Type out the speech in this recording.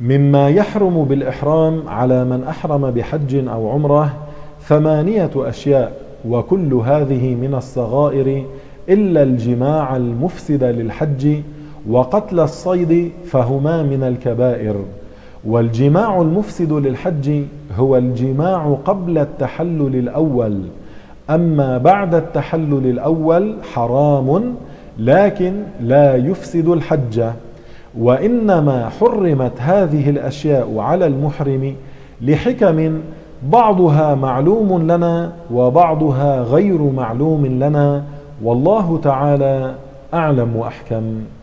مما يحرم بالإحرام على من أحرم بحج أو عمرة 8 أشياء، وكل هذه من الصغائر إلا الجماع المفسد للحج وقتل الصيد، فهما من الكبائر. والجماع المفسد للحج هو الجماع قبل التحلل الأول، أما بعد التحلل الأول حرام لكن لا يفسد الحج. وإنما حرمت هذه الأشياء على المحرم لحكم بعضها معلوم لنا وبعضها غير معلوم لنا، والله تعالى أعلم وأحكم.